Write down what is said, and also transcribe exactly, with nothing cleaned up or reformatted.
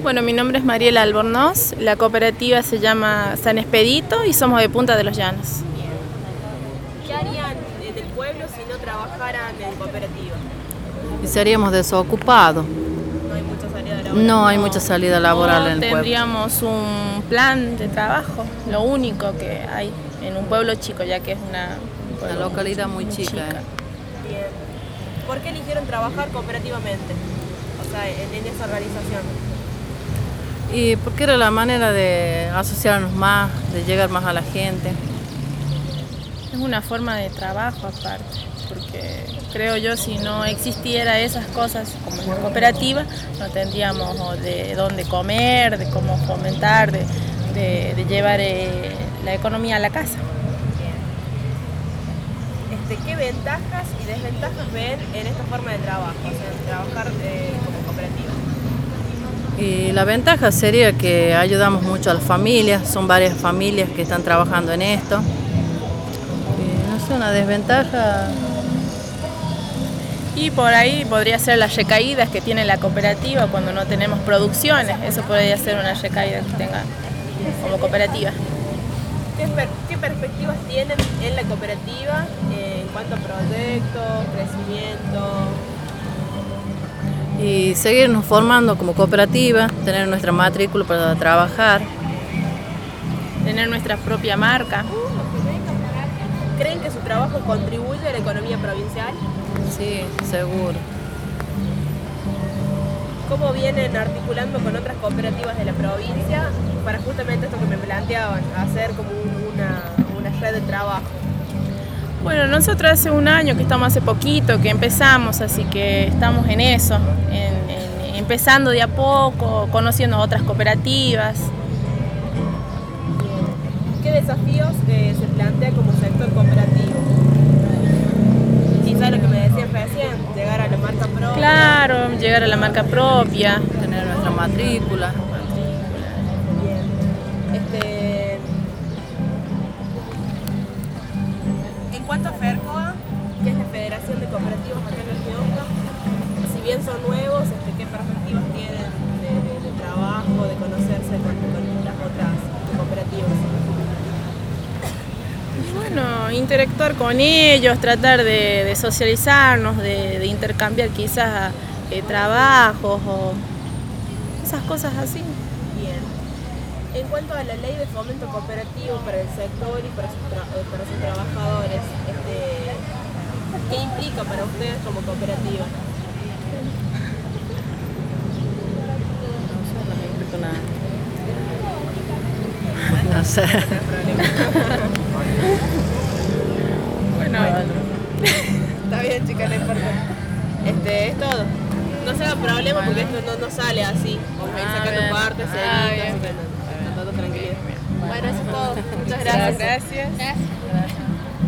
Bueno, mi nombre es Mariela Albornoz, la cooperativa se llama San Expedito y somos de Punta de los Llanos. ¿Qué harían en el pueblo si no trabajaran en cooperativa? Y seríamos desocupados. No hay mucha salida laboral. No hay mucha salida laboral No en el pueblo. tendríamos un plan de trabajo, lo único que hay en un pueblo chico, ya que es una, un Una localidad muy chica. chica. ¿eh? Bien. ¿Por qué eligieron trabajar cooperativamente? O sea, en, en esa organización. Y porque era la manera de asociarnos más, de llegar más a la gente. Es una forma de trabajo aparte, porque creo yo si no existiera esas cosas como en la cooperativa, no tendríamos o de dónde comer, de cómo fomentar, de, de, de llevar eh, la economía a la casa. Este, ¿Qué ventajas y desventajas ven en esta forma de trabajo, o sea, en trabajar eh, como cooperativa? Y la ventaja sería que ayudamos mucho a las familias, son varias familias que están trabajando en esto. Y no sé, una desventaja. Y por ahí podría ser las recaídas que tiene la cooperativa cuando no tenemos producciones, eso podría ser una recaída que tenga como cooperativa. ¿Qué, per qué perspectivas tienen en la cooperativa eh, en cuanto a proyectos, crecimiento? Y seguirnos formando como cooperativa, tener nuestra matrícula para trabajar. Tener nuestra propia marca. ¿Creen que su trabajo contribuye a la economía provincial? Sí, seguro. ¿Cómo vienen articulando con otras cooperativas de la provincia para justamente esto que me planteaban, hacer como una, una red de trabajo? Bueno, nosotros hace un año que estamos hace poquito, que empezamos, así que estamos en eso, en, en, empezando de a poco, conociendo otras cooperativas. ¿Qué desafíos eh, se plantea como sector cooperativo? Quizá lo que me decían recién, llegar a la marca propia. Claro, llegar a la marca propia. Tener nuestra matrícula. Bien. Este, en cuanto a FERCOA, que es la Federación de Cooperativas acá en La Rioja, si bien son nuevos, este, ¿qué perspectivas tienen de, de, de trabajo, de conocerse con, con las otras cooperativas? Bueno, interactuar con ellos, tratar de, de socializarnos, de, de intercambiar quizás eh, trabajos o esas cosas así. Bien. En cuanto a la ley de fomento cooperativo para el sector y para sus, tra para sus trabajadores, este, ¿qué implica para ustedes como cooperativa? No sé. Bueno, Está bien, chicas, no importa. Este, es todo. No se hagan problema porque esto no, no sale así. Vamos a ir sacando bien. partes, Ah, seguidas, bien. así que no, no, todo tranquilo. Bueno, eso es todo. Muchas gracias. gracias.